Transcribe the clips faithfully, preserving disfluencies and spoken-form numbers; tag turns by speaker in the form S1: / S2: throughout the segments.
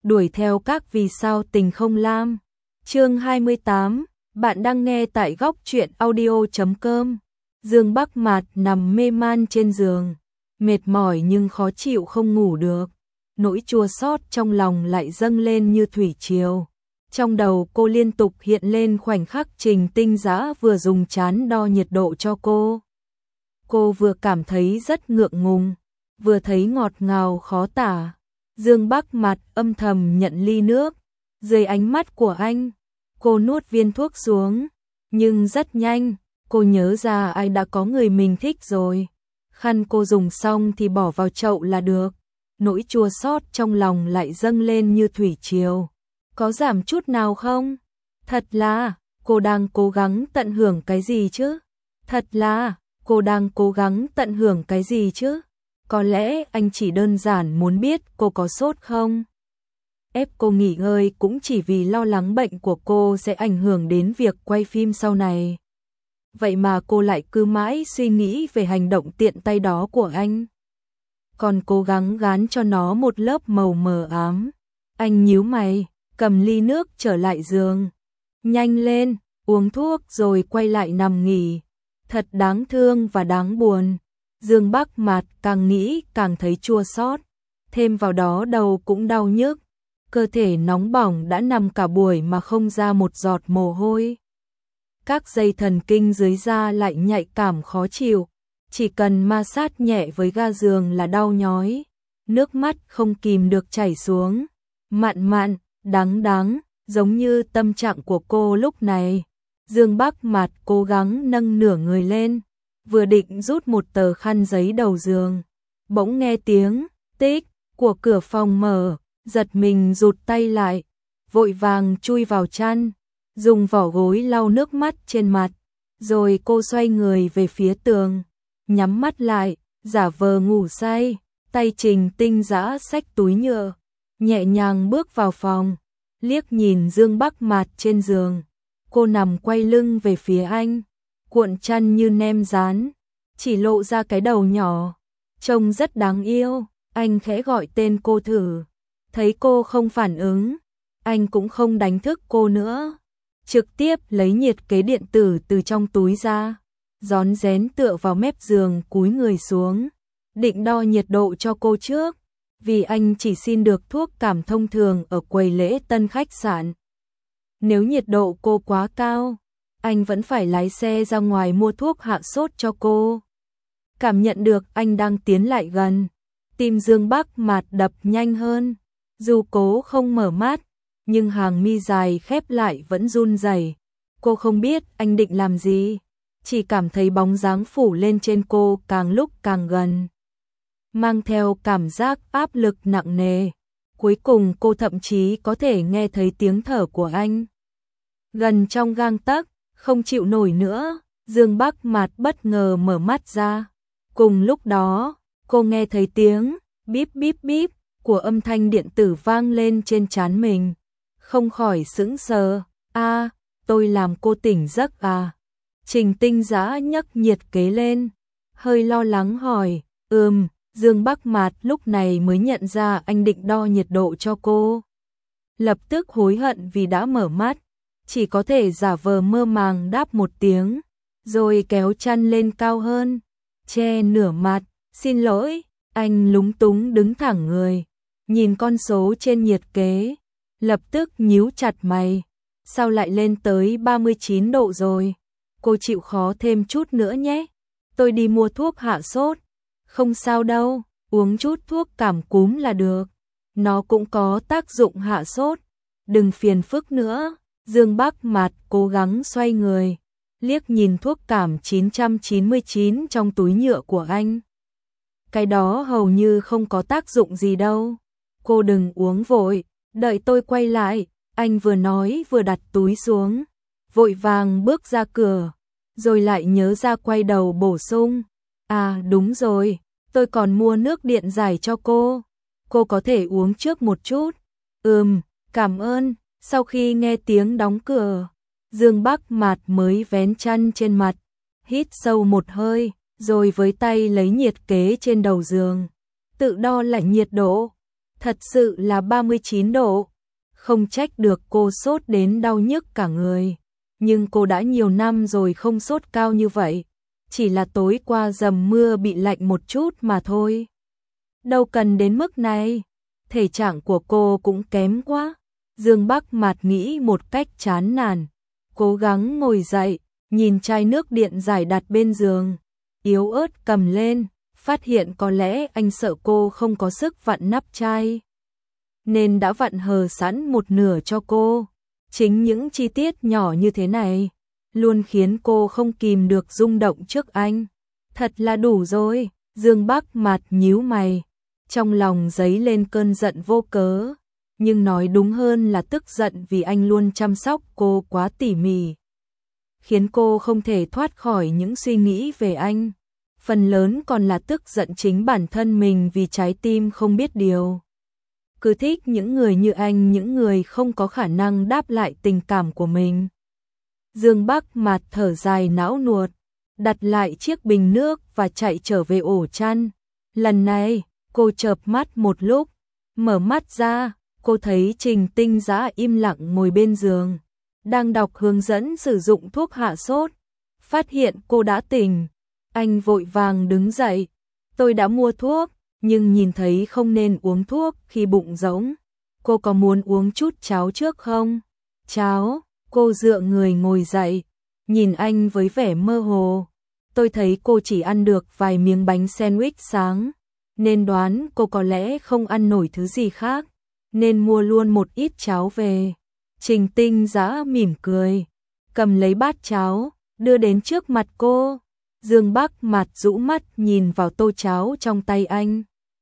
S1: đuổi theo các vì sao tình không lam. Chương hai mươi tám, bạn đang nghe tại góc truyện audio chấm com. Dương Bắc Mạt nằm mê man trên giường, mệt mỏi nhưng khó chịu không ngủ được. Nỗi chua xót trong lòng lại dâng lên như thủy triều. Trong đầu cô liên tục hiện lên khoảnh khắc Trình Tinh Dã vừa dùng chán đo nhiệt độ cho cô. Cô vừa cảm thấy rất ngượng ngùng, vừa thấy ngọt ngào khó tả. Dương Bắc Mạt âm thầm nhận ly nước. Dưới ánh mắt của anh, cô nuốt viên thuốc xuống. Nhưng rất nhanh, cô nhớ ra ai đã có người mình thích rồi. Khăn cô dùng xong thì bỏ vào chậu là được. Nỗi chua xót trong lòng lại dâng lên như thủy triều. Có giảm chút nào không? Thật là, cô đang cố gắng tận hưởng cái gì chứ? Thật là, cô đang cố gắng tận hưởng cái gì chứ? Có lẽ anh chỉ đơn giản muốn biết cô có sốt không? Ép cô nghỉ ngơi cũng chỉ vì lo lắng bệnh của cô sẽ ảnh hưởng đến việc quay phim sau này. Vậy mà cô lại cứ mãi suy nghĩ về hành động tiện tay đó của anh. Còn cố gắng gán cho nó một lớp màu mờ ám. Anh nhíu mày, cầm ly nước trở lại giường. Nhanh lên, uống thuốc rồi quay lại nằm nghỉ. Thật đáng thương và đáng buồn. Dương Bắc Mạt càng nghĩ càng thấy chua xót. Thêm vào đó đầu cũng đau nhức. Cơ thể nóng bỏng đã nằm cả buổi mà không ra một giọt mồ hôi. Các dây thần kinh dưới da lại nhạy cảm khó chịu. Chỉ cần ma sát nhẹ với ga giường là đau nhói. Nước mắt không kìm được chảy xuống. Mặn mặn, đắng đắng, giống như tâm trạng của cô lúc này. Dương Bắc Mạt cố gắng nâng nửa người lên, vừa định rút một tờ khăn giấy đầu giường. Bỗng nghe tiếng tích của cửa phòng mở, giật mình rụt tay lại, vội vàng chui vào chăn, dùng vỏ gối lau nước mắt trên mặt. Rồi cô xoay người về phía tường, nhắm mắt lại, giả vờ ngủ say. Tay Trình Tinh Dã xách túi nhựa, nhẹ nhàng bước vào phòng, liếc nhìn Dương Bắc Mạt trên giường. Cô nằm quay lưng về phía anh, cuộn chăn như nem rán, chỉ lộ ra cái đầu nhỏ, trông rất đáng yêu. Anh khẽ gọi tên cô thử, thấy cô không phản ứng, anh cũng không đánh thức cô nữa, trực tiếp lấy nhiệt kế điện tử từ trong túi ra, rón rén tựa vào mép giường cúi người xuống, định đo nhiệt độ cho cô trước, vì anh chỉ xin được thuốc cảm thông thường ở quầy lễ tân khách sạn. Nếu nhiệt độ cô quá cao, anh vẫn phải lái xe ra ngoài mua thuốc hạ sốt cho cô. Cảm nhận được anh đang tiến lại gần, tim Dương Bắc Mạt đập nhanh hơn. Dù cố không mở mắt, nhưng hàng mi dài khép lại vẫn run rẩy. Cô không biết anh định làm gì, chỉ cảm thấy bóng dáng phủ lên trên cô càng lúc càng gần, mang theo cảm giác áp lực nặng nề. Cuối cùng cô thậm chí có thể nghe thấy tiếng thở của anh. Gần trong gang tấc, không chịu nổi nữa, Dương Bắc Mạt bất ngờ mở mắt ra. Cùng lúc đó, cô nghe thấy tiếng bíp bíp bíp của âm thanh điện tử vang lên trên trán mình. Không khỏi sững sờ, a, tôi làm cô tỉnh giấc à? Trình Tinh Dã nhấc nhiệt kế lên, hơi lo lắng hỏi. Ừm. Dương Bắc Mạt lúc này mới nhận ra anh định đo nhiệt độ cho cô. Lập tức hối hận vì đã mở mắt, chỉ có thể giả vờ mơ màng đáp một tiếng, rồi kéo chăn lên cao hơn, che nửa mặt. Xin lỗi, anh lúng túng đứng thẳng người, nhìn con số trên nhiệt kế, lập tức nhíu chặt mày. Sao lại lên tới ba mươi chín độ rồi? Cô chịu khó thêm chút nữa nhé, tôi đi mua thuốc hạ sốt. Không sao đâu, uống chút thuốc cảm cúm là được. Nó cũng có tác dụng hạ sốt. Đừng phiền phức nữa. Dương Bắc Mạt cố gắng xoay người, liếc nhìn thuốc cảm chín trăm chín mươi chín trong túi nhựa của anh. Cái đó hầu như không có tác dụng gì đâu. Cô đừng uống vội, đợi tôi quay lại. Anh vừa nói vừa đặt túi xuống, vội vàng bước ra cửa, rồi lại nhớ ra quay đầu bổ sung. À đúng rồi, tôi còn mua nước điện giải cho cô. Cô có thể uống trước một chút. Ừm, cảm ơn. Sau khi nghe tiếng đóng cửa, Dương Bắc Mạt mới vén chăn trên mặt, hít sâu một hơi, rồi với tay lấy nhiệt kế trên đầu giường, tự đo lại nhiệt độ. Thật sự là ba mươi chín độ. Không trách được cô sốt đến đau nhức cả người. Nhưng cô đã nhiều năm rồi không sốt cao như vậy. Chỉ là tối qua dầm mưa bị lạnh một chút mà thôi. Đâu cần đến mức này. Thể trạng của cô cũng kém quá. Dương Bắc Mạt nghĩ một cách chán nản. Cố gắng ngồi dậy, nhìn chai nước điện giải đặt bên giường. Yếu ớt cầm lên, phát hiện có lẽ anh sợ cô không có sức vặn nắp chai. Nên đã vặn hờ sẵn một nửa cho cô. Chính những chi tiết nhỏ như thế này luôn khiến cô không kìm được rung động trước anh. Thật là đủ rồi. Dương Bắc Mạt nhíu mày, trong lòng dấy lên cơn giận vô cớ, nhưng nói đúng hơn là tức giận vì anh luôn chăm sóc cô quá tỉ mỉ, khiến cô không thể thoát khỏi những suy nghĩ về anh. Phần lớn còn là tức giận chính bản thân mình vì trái tim không biết điều. Cứ thích những người như anh, những người không có khả năng đáp lại tình cảm của mình. Dương Bắc Mạt thở dài não nuột, đặt lại chiếc bình nước và chạy trở về ổ chăn. Lần này, cô chợp mắt một lúc, mở mắt ra, cô thấy Trình Tinh Dã im lặng ngồi bên giường, đang đọc hướng dẫn sử dụng thuốc hạ sốt. Phát hiện cô đã tỉnh, anh vội vàng đứng dậy. Tôi đã mua thuốc, nhưng nhìn thấy không nên uống thuốc khi bụng rỗng. Cô có muốn uống chút cháo trước không? Cháo? Cô dựa người ngồi dậy, nhìn anh với vẻ mơ hồ. Tôi thấy cô chỉ ăn được vài miếng bánh sandwich sáng, nên đoán cô có lẽ không ăn nổi thứ gì khác, nên mua luôn một ít cháo về. Trình Tinh Dã mỉm cười, cầm lấy bát cháo, đưa đến trước mặt cô. Dương Bắc Mạt rũ mắt nhìn vào tô cháo trong tay anh.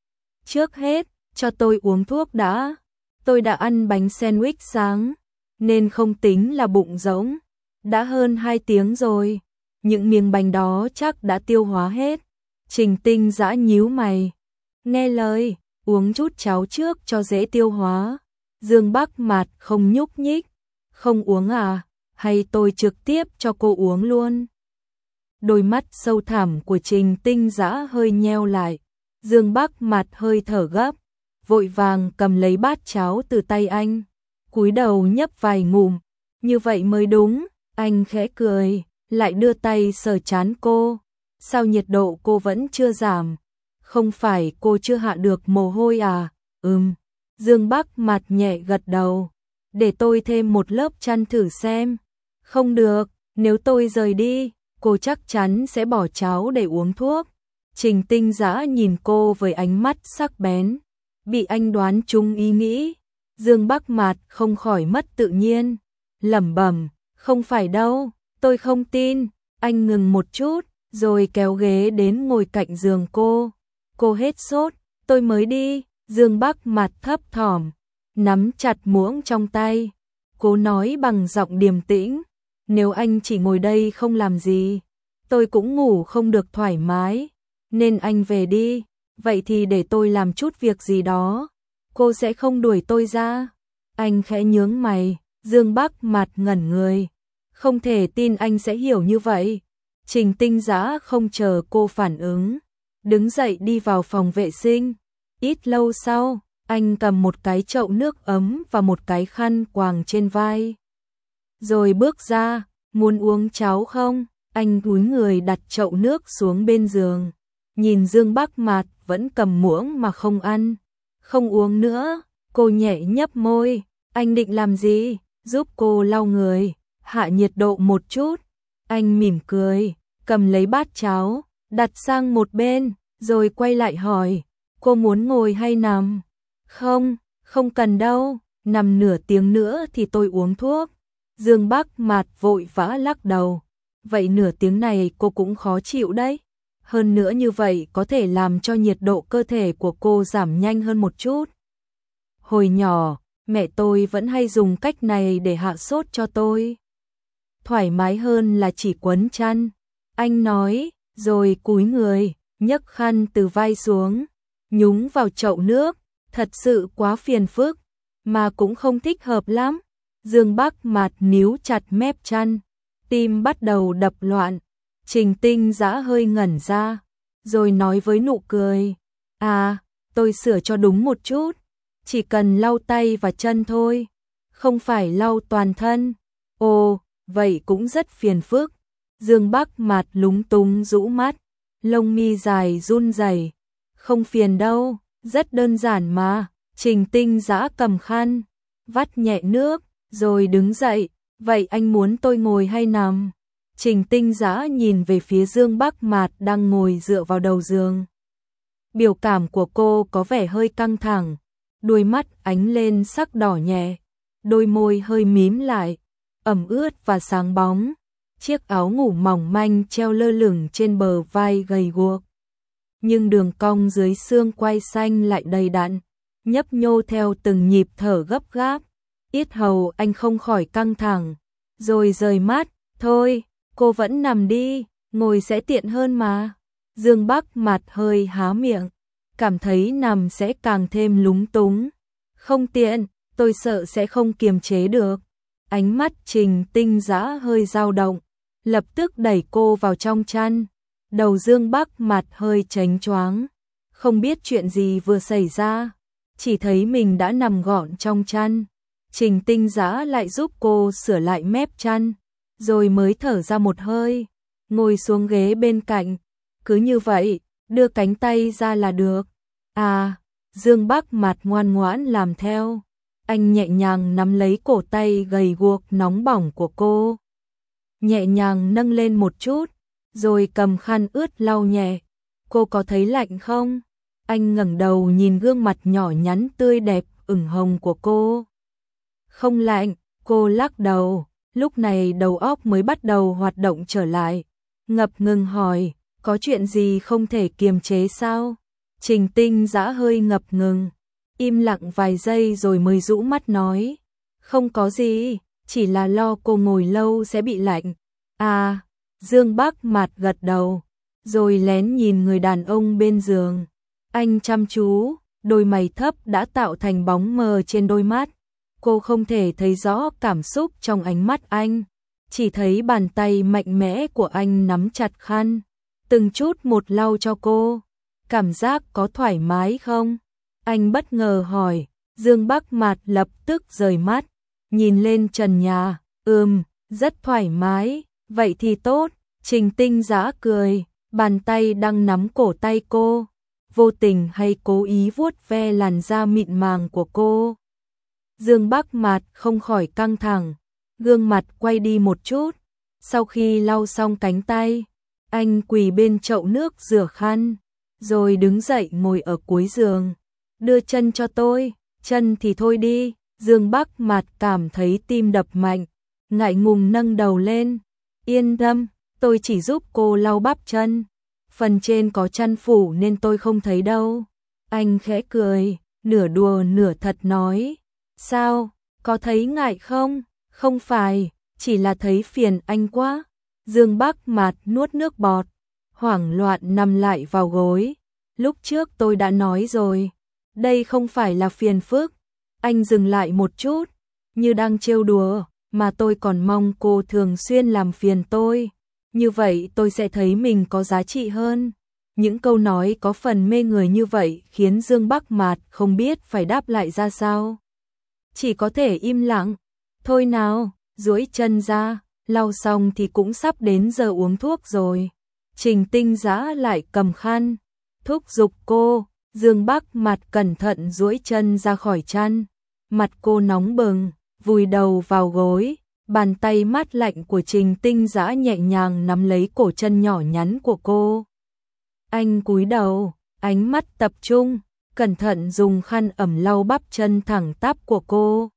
S1: Trước hết, cho tôi uống thuốc đã. Tôi đã ăn bánh sandwich sáng, nên không tính là bụng rỗng. Đã hơn hai tiếng rồi, những miếng bánh đó chắc đã tiêu hóa hết. Trình Tinh Dã nhíu mày. Nghe lời, uống chút cháo trước cho dễ tiêu hóa. Dương Bắc Mạt không nhúc nhích. Không uống à, hay tôi trực tiếp cho cô uống luôn? Đôi mắt sâu thẳm của Trình Tinh Dã hơi nheo lại. Dương Bắc Mạt hơi thở gấp, vội vàng cầm lấy bát cháo từ tay anh, cúi đầu nhấp vài ngụm. Như vậy mới đúng. Anh khẽ cười, lại đưa tay sờ trán cô. Sao nhiệt độ cô vẫn chưa giảm? Không phải cô chưa hạ được mồ hôi à? Ừm. Dương Bắc Mạt nhẹ gật đầu. Để tôi thêm một lớp chăn thử xem. Không được, nếu tôi rời đi, cô chắc chắn sẽ bỏ cháo để uống thuốc. Trình Tinh Dã nhìn cô với ánh mắt sắc bén. Bị anh đoán trúng ý nghĩ, Dương Bắc Mạt không khỏi mất tự nhiên, lẩm bẩm, không phải đâu, tôi không tin. Anh ngừng một chút, rồi kéo ghế đến ngồi cạnh giường cô. Cô hết sốt, tôi mới đi. Dương Bắc Mạt thấp thỏm, nắm chặt muỗng trong tay. Cô nói bằng giọng điềm tĩnh, nếu anh chỉ ngồi đây không làm gì, tôi cũng ngủ không được thoải mái, nên anh về đi. Vậy thì để tôi làm chút việc gì đó, cô sẽ không đuổi tôi ra? Anh khẽ nhướng mày. Dương Bắc Mạt ngẩn người, không thể tin anh sẽ hiểu như vậy. Trình Tinh Dã không chờ cô phản ứng, đứng dậy đi vào phòng vệ sinh. Ít lâu sau, anh cầm một cái chậu nước ấm và một cái khăn quàng trên vai, rồi bước ra. Muốn uống cháo không? Anh cúi người đặt chậu nước xuống bên giường, nhìn Dương Bắc Mạt vẫn cầm muỗng mà không ăn. Không uống nữa. Cô nhẹ nhấp môi. Anh định làm gì? Giúp cô lau người, hạ nhiệt độ một chút. Anh mỉm cười, cầm lấy bát cháo, đặt sang một bên, rồi quay lại hỏi, cô muốn ngồi hay nằm? Không, không cần đâu, nằm nửa tiếng nữa thì tôi uống thuốc. Dương Bắc Mạt vội vã lắc đầu. Vậy nửa tiếng này cô cũng khó chịu đấy. Hơn nữa như vậy có thể làm cho nhiệt độ cơ thể của cô giảm nhanh hơn một chút. Hồi nhỏ, mẹ tôi vẫn hay dùng cách này để hạ sốt cho tôi. Thoải mái hơn là chỉ quấn chăn. Anh nói, rồi cúi người, nhấc khăn từ vai xuống, nhúng vào chậu nước. Thật sự quá phiền phức, mà cũng không thích hợp lắm. Dương Bắc Mạt níu chặt mép chăn, tim bắt đầu đập loạn. Trình Tinh Dã hơi ngẩn ra, rồi nói với nụ cười, à, tôi sửa cho đúng một chút. Chỉ cần lau tay và chân thôi, không phải lau toàn thân. Ồ, vậy cũng rất phiền phức. Dương Bắc Mạt lúng túng rũ mắt, lông mi dài run rẩy. Không phiền đâu, rất đơn giản mà. Trình Tinh Dã cầm khăn, vắt nhẹ nước, rồi đứng dậy. Vậy anh muốn tôi ngồi hay nằm? Trình Tinh Dã nhìn về phía Dương Bắc Mạt đang ngồi dựa vào đầu giường. Biểu cảm của cô có vẻ hơi căng thẳng, đôi mắt ánh lên sắc đỏ nhẹ, đôi môi hơi mím lại, ẩm ướt và sáng bóng. Chiếc áo ngủ mỏng manh treo lơ lửng trên bờ vai gầy guộc, nhưng đường cong dưới xương quai xanh lại đầy đặn, nhấp nhô theo từng nhịp thở gấp gáp. Yết hầu anh không khỏi căng thẳng, rồi rời mắt. Thôi, cô vẫn nằm đi, ngồi sẽ tiện hơn mà. Dương Bắc Mạt hơi há miệng, cảm thấy nằm sẽ càng thêm lúng túng. Không tiện, tôi sợ sẽ không kiềm chế được. Ánh mắt Trình Tinh Dã hơi dao động, lập tức đẩy cô vào trong chăn. Đầu Dương Bắc Mạt hơi chánh choáng, không biết chuyện gì vừa xảy ra, chỉ thấy mình đã nằm gọn trong chăn. Trình Tinh Dã lại giúp cô sửa lại mép chăn, rồi mới thở ra một hơi, ngồi xuống ghế bên cạnh. Cứ như vậy, đưa cánh tay ra là được. À, Dương Bắc Mạt ngoan ngoãn làm theo. Anh nhẹ nhàng nắm lấy cổ tay gầy guộc nóng bỏng của cô, nhẹ nhàng nâng lên một chút, rồi cầm khăn ướt lau nhẹ. Cô có thấy lạnh không? Anh ngẩng đầu nhìn gương mặt nhỏ nhắn tươi đẹp ửng hồng của cô. Không lạnh, cô lắc đầu. Lúc này đầu óc mới bắt đầu hoạt động trở lại, ngập ngừng hỏi, có chuyện gì không thể kiềm chế sao? Trình Tinh Dã hơi ngập ngừng, im lặng vài giây rồi mới rũ mắt nói, không có gì, chỉ là lo cô ngồi lâu sẽ bị lạnh. À, Dương Bắc Mạt gật đầu, rồi lén nhìn người đàn ông bên giường. Anh chăm chú, đôi mày thấp đã tạo thành bóng mờ trên đôi mắt. Cô không thể thấy rõ cảm xúc trong ánh mắt anh, chỉ thấy bàn tay mạnh mẽ của anh nắm chặt khăn, từng chút một lau cho cô. Cảm giác có thoải mái không? Anh bất ngờ hỏi. Dương Bắc Mạt lập tức rời mắt, nhìn lên trần nhà. Ừm, rất thoải mái, vậy thì tốt. Trình Tinh Dã cười, bàn tay đang nắm cổ tay cô, vô tình hay cố ý vuốt ve làn da mịn màng của cô. Dương Bắc Mạt không khỏi căng thẳng, gương mặt quay đi một chút. Sau khi lau xong cánh tay, anh quỳ bên chậu nước rửa khăn, rồi đứng dậy ngồi ở cuối giường. Đưa chân cho tôi. Chân thì thôi đi. Dương Bắc Mạt cảm thấy tim đập mạnh, ngại ngùng nâng đầu lên. Yên tâm, tôi chỉ giúp cô lau bắp chân, phần trên có chăn phủ nên tôi không thấy đâu. Anh khẽ cười, nửa đùa nửa thật nói. Sao, có thấy ngại không? Không phải, chỉ là thấy phiền anh quá. Dương Bắc Mạt nuốt nước bọt, hoảng loạn nằm lại vào gối. Lúc trước tôi đã nói rồi, đây không phải là phiền phức. Anh dừng lại một chút, như đang trêu đùa, mà tôi còn mong cô thường xuyên làm phiền tôi. Như vậy tôi sẽ thấy mình có giá trị hơn. Những câu nói có phần mê người như vậy khiến Dương Bắc Mạt không biết phải đáp lại ra sao. Chỉ có thể im lặng. Thôi nào, duỗi chân ra, lau xong thì cũng sắp đến giờ uống thuốc rồi. Trình Tinh Dã lại cầm khăn, thúc giục cô. Dương Bắc Mạt cẩn thận duỗi chân ra khỏi chăn, mặt cô nóng bừng, vùi đầu vào gối, bàn tay mát lạnh của Trình Tinh Dã nhẹ nhàng nắm lấy cổ chân nhỏ nhắn của cô. Anh cúi đầu, ánh mắt tập trung, cẩn thận dùng khăn ẩm lau bắp chân thẳng tắp của cô.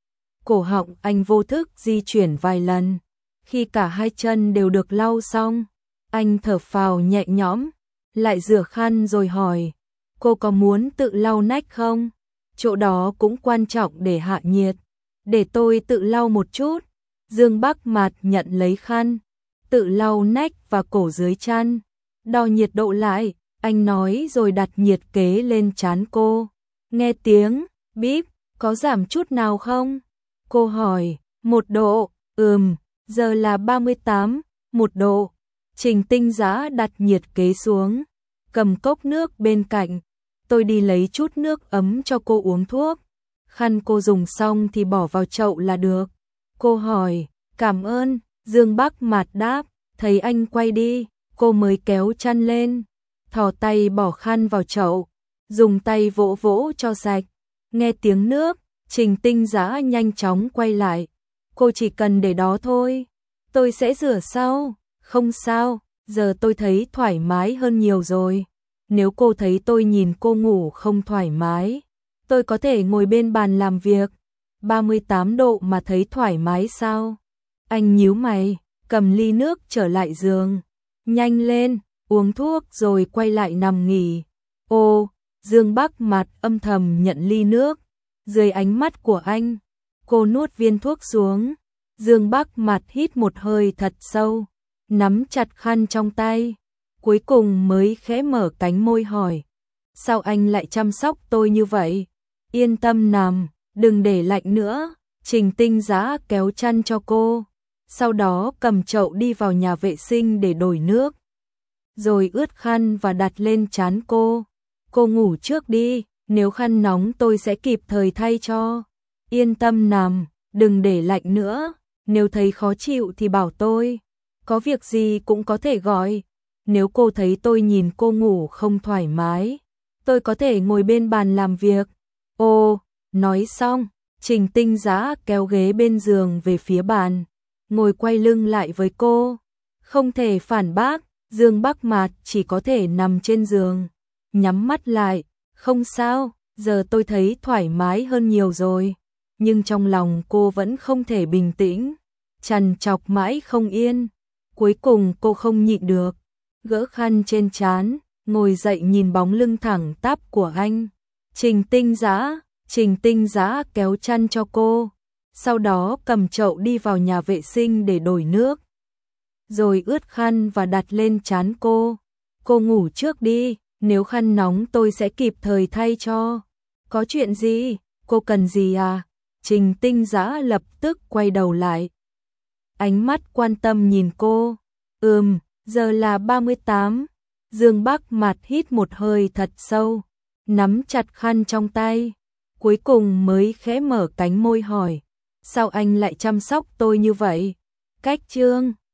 S1: Cổ họng anh vô thức di chuyển vài lần. Khi cả hai chân đều được lau xong, anh thở phào nhẹ nhõm, lại rửa khăn rồi hỏi, cô có muốn tự lau nách không? Chỗ đó cũng quan trọng để hạ nhiệt. Để tôi tự lau một chút. Dương Bắc Mạt nhận lấy khăn, tự lau nách và cổ dưới chăn. Đo nhiệt độ lại, anh nói rồi đặt nhiệt kế lên trán cô. Nghe tiếng bíp, có giảm chút nào không? Cô hỏi. Một độ. Ừm, giờ là ba mươi tám, một độ. Trình Tinh Dã đặt nhiệt kế xuống, cầm cốc nước bên cạnh. Tôi đi lấy chút nước ấm cho cô uống thuốc. khăn cô dùng xong thì bỏ vào chậu là được. Cô hỏi, cảm ơn, Dương Bắc Mạt đáp, thấy anh quay đi, cô mới kéo chăn lên, thò tay bỏ khăn vào chậu, dùng tay vỗ vỗ cho sạch. Nghe tiếng nước, Trình Tinh Dã nhanh chóng quay lại. Cô chỉ cần để đó thôi, tôi sẽ rửa sau. Không sao, giờ tôi thấy thoải mái hơn nhiều rồi. Nếu cô thấy tôi nhìn cô ngủ không thoải mái, tôi có thể ngồi bên bàn làm việc. ba mươi tám độ mà thấy thoải mái sao? Anh nhíu mày, cầm ly nước trở lại giường. Nhanh lên, uống thuốc rồi quay lại nằm nghỉ. Ô, Dương Bắc Mạt âm thầm nhận ly nước. Dưới ánh mắt của anh, cô nuốt viên thuốc xuống. Dương Bắc Mạt hít một hơi thật sâu, nắm chặt khăn trong tay, cuối cùng mới khẽ mở cánh môi hỏi, sao anh lại chăm sóc tôi như vậy? Yên tâm nằm, đừng để lạnh nữa. Trình Tinh Dã kéo chăn cho cô, sau đó cầm chậu đi vào nhà vệ sinh để đổi nước, rồi ướt khăn và đặt lên trán cô. Cô ngủ trước đi, nếu khăn nóng tôi sẽ kịp thời thay cho. Yên tâm nằm, đừng để lạnh nữa, nếu thấy khó chịu thì bảo tôi, có việc gì cũng có thể gọi. Nếu cô thấy tôi nhìn cô ngủ không thoải mái, tôi có thể ngồi bên bàn làm việc. Ô, nói xong, Trình Tinh Dã kéo ghế bên giường về phía bàn, ngồi quay lưng lại với cô. Không thể phản bác, Dương Bắc Mạt chỉ có thể nằm trên giường, nhắm mắt lại. Không sao, giờ tôi thấy thoải mái hơn nhiều rồi. Nhưng trong lòng cô vẫn không thể bình tĩnh, trằn trọc mãi không yên. Cuối cùng cô không nhịn được, gỡ khăn trên trán, ngồi dậy nhìn bóng lưng thẳng tắp của anh. Trình Tinh Dã, Trình Tinh Dã kéo chăn cho cô, sau đó cầm chậu đi vào nhà vệ sinh để đổi nước, rồi ướt khăn và đặt lên trán cô. Cô ngủ trước đi, nếu khăn nóng tôi sẽ kịp thời thay cho. Có chuyện gì? Cô cần gì à? Trình Tinh Dã lập tức quay đầu lại, ánh mắt quan tâm nhìn cô. Ừm, giờ là ba mươi tám. Dương Bắc Mạt hít một hơi thật sâu, nắm chặt khăn trong tay, cuối cùng mới khẽ mở cánh môi hỏi, sao anh lại chăm sóc tôi như vậy? Cách chương